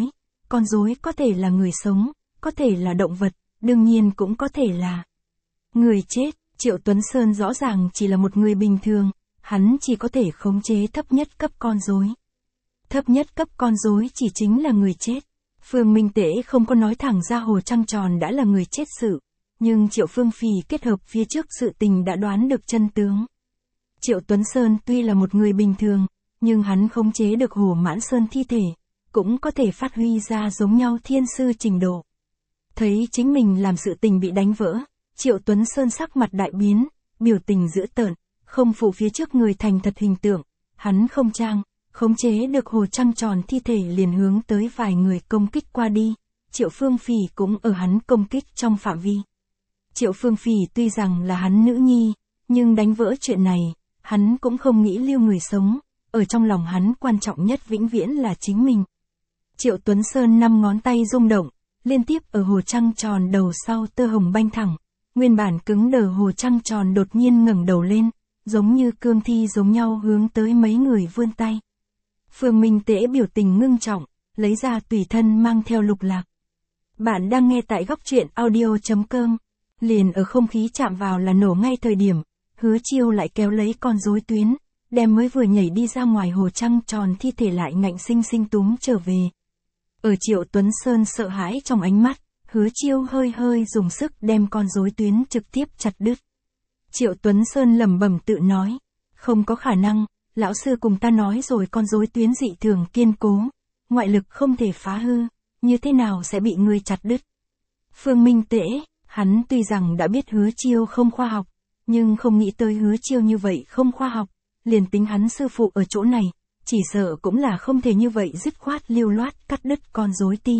con rối có thể là người sống, có thể là động vật, đương nhiên cũng có thể là người chết. Triệu Tuấn Sơn rõ ràng chỉ là một người bình thường, hắn chỉ có thể khống chế thấp nhất cấp con rối. Thấp nhất cấp con rối chỉ chính là người chết. Phương Minh Tế không có nói thẳng ra hồ trăng tròn đã là người chết sự, nhưng Triệu Phương Phỉ kết hợp phía trước sự tình đã đoán được chân tướng. Triệu Tuấn Sơn tuy là một người bình thường, nhưng hắn khống chế được Hồ Mãn Sơn thi thể, cũng có thể phát huy ra giống nhau thiên sư trình độ. Thấy chính mình làm sự tình bị đánh vỡ, Triệu Tuấn Sơn sắc mặt đại biến, biểu tình dữ tợn, không phụ phía trước người thành thật hình tượng, hắn không khống chế được hồ trăng tròn thi thể liền hướng tới vài người công kích qua đi, Triệu Phương Phỉ cũng ở hắn công kích trong phạm vi. Triệu Phương Phỉ tuy rằng là hắn nữ nhi, nhưng đánh vỡ chuyện này, hắn cũng không nghĩ lưu người sống, ở trong lòng hắn quan trọng nhất vĩnh viễn là chính mình. Triệu Tuấn Sơn 5 ngón tay rung động, liên tiếp ở hồ trăng tròn đầu sau tơ hồng banh thẳng. Nguyên bản cứng đờ hồ trăng tròn đột nhiên ngẩng đầu lên, giống như cương thi giống nhau hướng tới mấy người vươn tay. Phương Minh Tế biểu tình ngưng trọng, lấy ra tùy thân mang theo lục lạc. Bạn đang nghe tại góc truyện audio.com. Liền ở không khí chạm vào là nổ ngay thời điểm, Hứa Chiêu lại kéo lấy con rối tuyến, đem mới vừa nhảy đi ra ngoài hồ trăng tròn thi thể lại ngạnh sinh sinh túm trở về. Ở Triệu Tuấn Sơn sợ hãi trong ánh mắt, Hứa Chiêu hơi dùng sức đem con rối tuyến trực tiếp chặt đứt. Triệu Tuấn Sơn lẩm bẩm tự nói, không có khả năng, lão sư cùng ta nói rồi con rối tuyến dị thường kiên cố, ngoại lực không thể phá hư, như thế nào sẽ bị ngươi chặt đứt. Phương Minh Tế, hắn tuy rằng đã biết Hứa Chiêu không khoa học, nhưng không nghĩ tới Hứa Chiêu như vậy không khoa học, liền tính hắn sư phụ ở chỗ này, chỉ sợ cũng là không thể như vậy dứt khoát lưu loát cắt đứt con rối ti.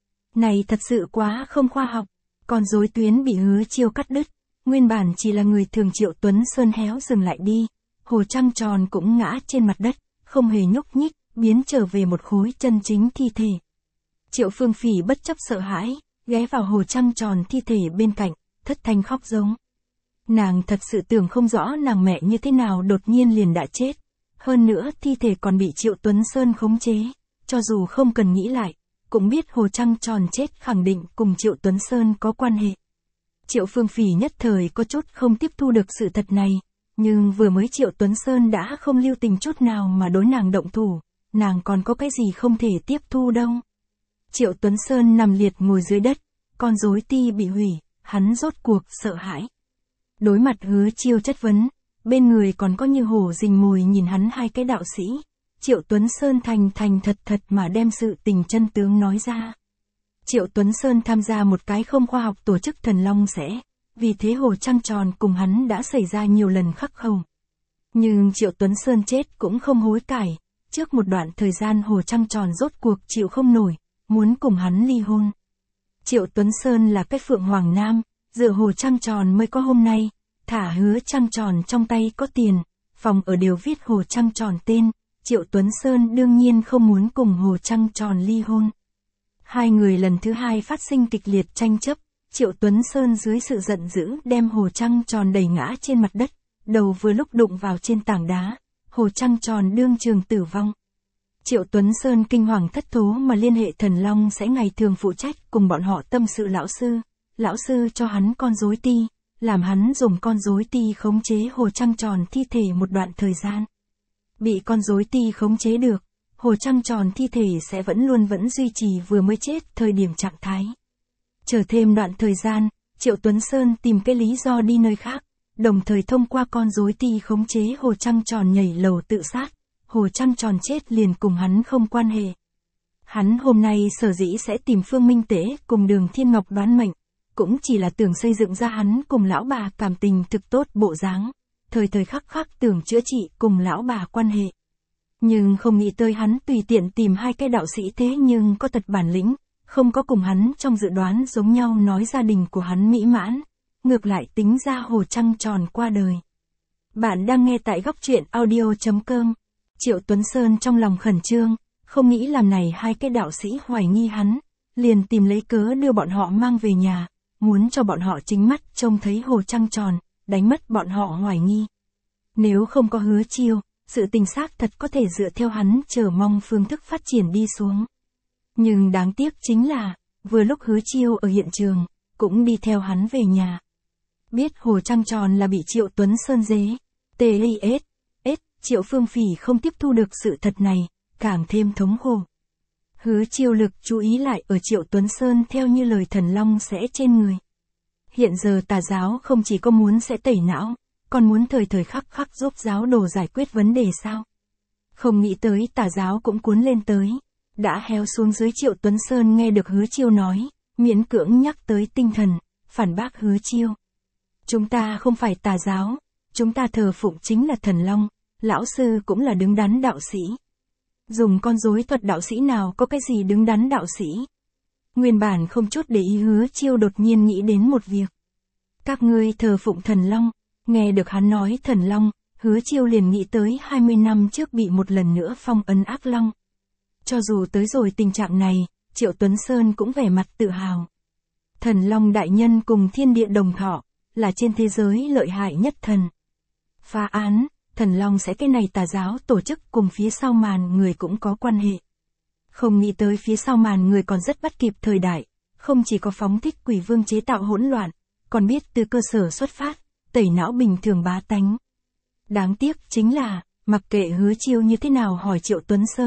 Này thật sự quá không khoa học, con rối tuyến bị Hứa Chiêu cắt đứt, nguyên bản chỉ là người thường Triệu Tuấn Sơn héo dừng lại đi, hồ trăng tròn cũng ngã trên mặt đất, không hề nhúc nhích, biến trở về một khối chân chính thi thể. Triệu Phương Phỉ bất chấp sợ hãi, ghé vào hồ trăng tròn thi thể bên cạnh, thất thanh khóc giống. Nàng thật sự tưởng không rõ nàng mẹ như thế nào đột nhiên liền đã chết, hơn nữa thi thể còn bị Triệu Tuấn Sơn khống chế, cho dù không cần nghĩ lại, cũng biết hồ trăng tròn chết khẳng định cùng Triệu Tuấn Sơn có quan hệ. Triệu Phương Phỉ nhất thời có chút không tiếp thu được sự thật này, nhưng vừa mới Triệu Tuấn Sơn đã không lưu tình chút nào mà đối nàng động thủ, nàng còn có cái gì không thể tiếp thu đâu. Triệu Tuấn Sơn nằm liệt ngồi dưới đất, con rối ti bị hủy, hắn rốt cuộc sợ hãi. Đối mặt Hứa Chiêu chất vấn, bên người còn có Như Hổ rình mồi nhìn hắn hai cái đạo sĩ. Triệu Tuấn Sơn thành thật mà đem sự tình chân tướng nói ra. Triệu Tuấn Sơn tham gia một cái không khoa học tổ chức Thần Long Sẽ, vì thế Hồ Trăng Tròn cùng hắn đã xảy ra nhiều lần khắc khẩu. Nhưng Triệu Tuấn Sơn chết cũng không hối cải, trước một đoạn thời gian Hồ Trăng Tròn rốt cuộc chịu không nổi, muốn cùng hắn ly hôn. Triệu Tuấn Sơn là cái Phượng Hoàng Nam, dựa Hồ Trăng Tròn mới có hôm nay, thả Hứa Trăng Tròn trong tay có tiền, phòng ở đều viết Hồ Trăng Tròn tên, Triệu Tuấn Sơn đương nhiên không muốn cùng Hồ Trăng Tròn ly hôn. Hai người lần thứ hai phát sinh kịch liệt tranh chấp, Triệu Tuấn Sơn dưới sự giận dữ đem Hồ Trăng Tròn đẩy ngã trên mặt đất, đầu vừa lúc đụng vào trên tảng đá, Hồ Trăng Tròn đương trường tử vong. Triệu Tuấn Sơn kinh hoàng thất thố mà liên hệ Thần Long Sẽ ngày thường phụ trách cùng bọn họ tâm sự lão sư cho hắn con rối ti, làm hắn dùng con rối ti khống chế Hồ Trăng Tròn thi thể một đoạn thời gian. Bị con rối ti khống chế được, Hồ Trăng Tròn thi thể sẽ vẫn duy trì vừa mới chết thời điểm trạng thái. Chờ thêm đoạn thời gian, Triệu Tuấn Sơn tìm cái lý do đi nơi khác, đồng thời thông qua con rối ti khống chế Hồ Trăng Tròn nhảy lầu tự sát, Hồ Trăng Tròn chết liền cùng hắn không quan hệ. Hắn hôm nay sở dĩ sẽ tìm Phương Minh Tế cùng Đường Thiên Ngọc đoán mệnh, cũng chỉ là tưởng xây dựng ra hắn cùng lão bà cảm tình thực tốt bộ dáng, thời khắc tưởng chữa trị cùng lão bà quan hệ. Nhưng không nghĩ tới hắn tùy tiện tìm hai cái đạo sĩ thế nhưng có thật bản lĩnh, không có cùng hắn trong dự đoán giống nhau nói gia đình của hắn mỹ mãn, ngược lại tính ra Hồ Trăng Tròn qua đời. Bạn đang nghe tại góc truyện audio.com. Triệu Tuấn Sơn trong lòng khẩn trương, không nghĩ làm này hai cái đạo sĩ hoài nghi hắn, liền tìm lấy cớ đưa bọn họ mang về nhà, muốn cho bọn họ chính mắt trông thấy Hồ Trăng Tròn, đánh mất bọn họ hoài nghi. Nếu không có Hứa Chiêu, sự tình xác thật có thể dựa theo hắn chờ mong phương thức phát triển đi xuống. Nhưng đáng tiếc chính là, vừa lúc Hứa Chiêu ở hiện trường, cũng đi theo hắn về nhà. Biết Hồ Trăng Tròn là bị Triệu Tuấn Sơn TIS, Triệu Phương Phỉ không tiếp thu được sự thật này, càng thêm thống khổ. Hứa Chiêu lực chú ý lại ở Triệu Tuấn Sơn theo như lời Thần Long Sẽ trên người. Hiện giờ Tà giáo không chỉ có muốn sẽ tẩy não, còn muốn thời khắc giúp giáo đồ giải quyết vấn đề sao? Không nghĩ tới Tà giáo cũng cuốn lên tới. Đã héo xuống dưới Triệu Tuấn Sơn nghe được Hứa Chiêu nói, miễn cưỡng nhắc tới tinh thần, phản bác Hứa Chiêu. Chúng ta không phải Tà giáo, chúng ta thờ phụng chính là Thần Long, lão sư cũng là đứng đắn đạo sĩ. Dùng con rối thuật đạo sĩ nào có cái gì đứng đắn đạo sĩ? Nguyên bản không chút để ý Hứa Chiêu đột nhiên nghĩ đến một việc. Các ngươi thờ phụng Thần Long, nghe được hắn nói Thần Long, Hứa Chiêu liền nghĩ tới 20 năm trước bị một lần nữa phong ấn ác long. Cho dù tới rồi tình trạng này, Triệu Tuấn Sơn cũng vẻ mặt tự hào. Thần Long đại nhân cùng thiên địa đồng thọ, là trên thế giới lợi hại nhất thần. Phá án, Thần Long Sẽ cái này Tà giáo tổ chức cùng phía sau màn người cũng có quan hệ. Không nghĩ tới phía sau màn người còn rất bắt kịp thời đại, không chỉ có phóng thích quỷ vương chế tạo hỗn loạn, còn biết từ cơ sở xuất phát, tẩy não bình thường bá tánh. Đáng tiếc chính là, mặc kệ Hứa Chiêu như thế nào hỏi Triệu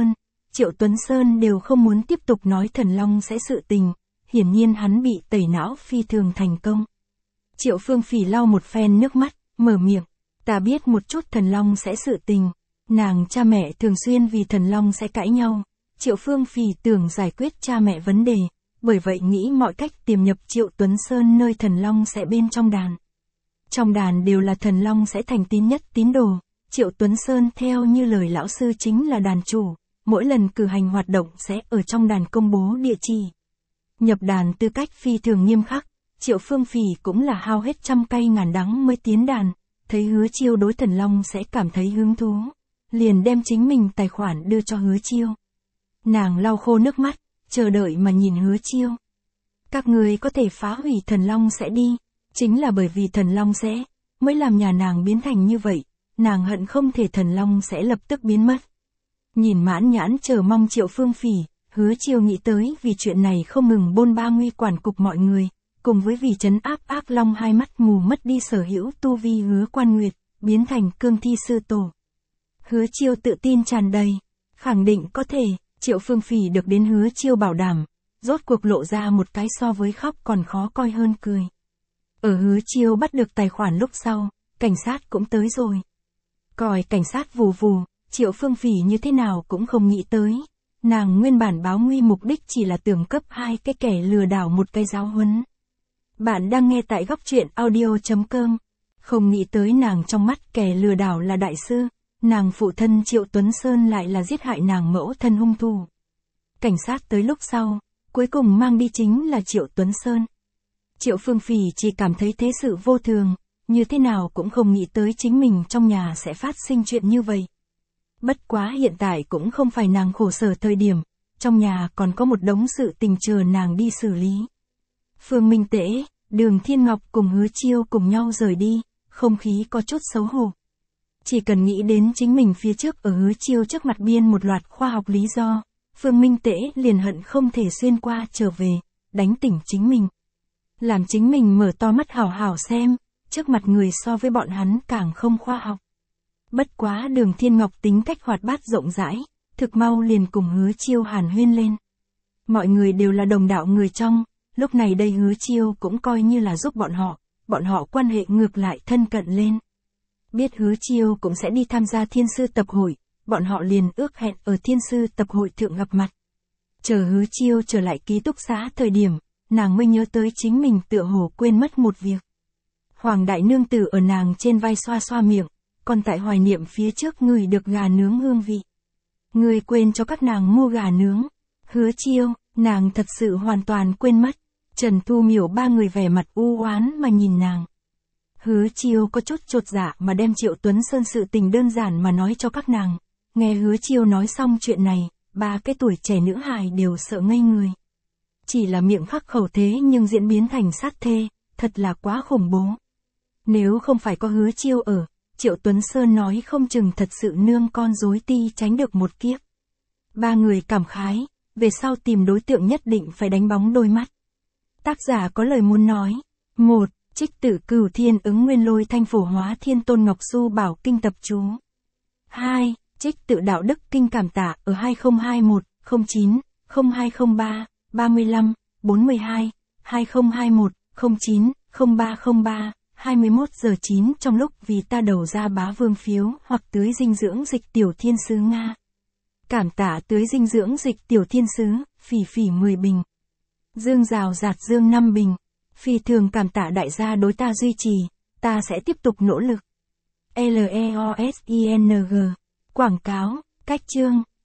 Tuấn Sơn đều không muốn tiếp tục nói Thần Long Sẽ sự tình, hiển nhiên hắn bị tẩy não phi thường thành công. Triệu Phương Phỉ lau một phen nước mắt, mở miệng, ta biết một chút Thần Long Sẽ sự tình, nàng cha mẹ thường xuyên vì Thần Long Sẽ cãi nhau, Triệu Phương Phỉ tưởng giải quyết cha mẹ vấn đề, bởi vậy nghĩ mọi cách tiềm nhập Triệu Tuấn Sơn nơi Thần Long Sẽ bên trong đàn. Trong đàn đều là Thần Long Sẽ thành tín nhất tín đồ, Triệu Tuấn Sơn theo như lời lão sư chính là đàn chủ, mỗi lần cử hành hoạt động sẽ ở trong đàn công bố địa chỉ. Nhập đàn tư cách phi thường nghiêm khắc, Triệu Phương Phỉ cũng là hao hết trăm cay ngàn đắng mới tiến đàn, thấy Hứa Chiêu đối Thần Long Sẽ cảm thấy hứng thú, liền đem chính mình tài khoản đưa cho Hứa Chiêu. Nàng lau khô nước mắt, chờ đợi mà nhìn Hứa Chiêu. Các người có thể phá hủy Thần Long Sẽ đi, chính là bởi vì Thần Long Sẽ mới làm nhà nàng biến thành như vậy, nàng hận không thể Thần Long Sẽ lập tức biến mất. Nhìn mãn nhãn chờ mong Triệu Phương Phỉ, Hứa Chiêu nghĩ tới vì chuyện này không ngừng bôn ba nguy quản cục mọi người, cùng với vì trấn áp ác long hai mắt mù mất đi sở hữu tu vi Hứa Quan Nguyệt, biến thành cương thi sư tổ. Hứa Chiêu tự tin tràn đầy, khẳng định có thể, Triệu Phương Phỉ được đến Hứa Chiêu bảo đảm, rốt cuộc lộ ra một cái so với khóc còn khó coi hơn cười. Ở Hứa Chiêu bắt được tài khoản lúc sau, cảnh sát cũng tới rồi. Còi cảnh sát vù vù, Triệu Phương Phỉ như thế nào cũng không nghĩ tới. Nàng nguyên bản báo nguy mục đích chỉ là tưởng cấp 2 cái kẻ lừa đảo một cái giáo huấn. Bạn đang nghe tại góc truyện audio.com. Không nghĩ tới nàng trong mắt kẻ lừa đảo là đại sư, nàng phụ thân Triệu Tuấn Sơn lại là giết hại nàng mẫu thân hung thủ. Cảnh sát tới lúc sau, cuối cùng mang đi chính là Triệu Tuấn Sơn. Triệu Phương Phỉ chỉ cảm thấy thế sự vô thường, như thế nào cũng không nghĩ tới chính mình trong nhà sẽ phát sinh chuyện như vậy. Bất quá hiện tại cũng không phải nàng khổ sở thời điểm, trong nhà còn có một đống sự tình chờ nàng đi xử lý. Phương Minh Tễ, Đường Thiên Ngọc cùng Hứa Chiêu cùng nhau rời đi, không khí có chút xấu hổ. Chỉ cần nghĩ đến chính mình phía trước ở Hứa Chiêu trước mặt biên một loạt khoa học lý do, Phương Minh Tễ liền hận không thể xuyên qua trở về, đánh tỉnh chính mình. Làm chính mình mở to mắt hảo hảo xem, trước mặt người so với bọn hắn càng không khoa học. Bất quá Đường Thiên Ngọc tính cách hoạt bát rộng rãi, thực mau liền cùng Hứa Chiêu hàn huyên lên. Mọi người đều là đồng đạo người trong, lúc này đây Hứa Chiêu cũng coi như là giúp bọn họ quan hệ ngược lại thân cận lên. Biết Hứa Chiêu cũng sẽ đi tham gia thiên sư tập hội, bọn họ liền ước hẹn ở thiên sư tập hội thượng gặp mặt. Chờ Hứa Chiêu trở lại ký túc xá thời điểm, nàng mới nhớ tới chính mình tựa hồ quên mất một việc. Hoàng đại nương tử ở nàng trên vai xoa xoa miệng, còn tại hoài niệm phía trước ngửi được gà nướng hương vị. Người quên cho các nàng mua gà nướng. Hứa Chiêu, nàng thật sự hoàn toàn quên mất. Trần Thu Miểu ba người vẻ mặt u oán mà nhìn nàng. Hứa Chiêu có chút chột dạ mà đem Triệu Tuấn Sơn sự tình đơn giản mà nói cho các nàng. Nghe Hứa Chiêu nói xong chuyện này, ba cái tuổi trẻ nữ hài đều sợ ngây người. Chỉ là miệng khắc khẩu thế nhưng diễn biến thành sát thê, thật là quá khủng bố. Nếu không phải có Hứa Chiêu ở, Triệu Tuấn Sơn nói không chừng thật sự nương con rối ti tránh được một kiếp. Ba người cảm khái, về sau tìm đối tượng nhất định phải đánh bóng đôi mắt. Tác giả có lời muốn nói. 1. Trích Tử Cửu Thiên Ứng Nguyên Lôi Thanh Phổ Hóa Thiên Tôn Ngọc Su Bảo Kinh Tập Chú. 2. Trích Tự Đạo Đức Kinh Cảm Tạ ở 2021, 09, 0203, 35, 42, 2021, 09, 0303, 21 giờ 9 trong lúc vì ta đầu ra bá vương phiếu hoặc tưới dinh dưỡng dịch tiểu thiên sứ Nga. Cảm tạ tưới dinh dưỡng dịch tiểu thiên sứ, Phỉ Phỉ 10 bình. Dương Rào Rạt Dương 5 bình. Phi thường cảm tạ đại gia đối ta duy trì, ta sẽ tiếp tục nỗ lực. LEOSING. Quảng cáo, cách chương.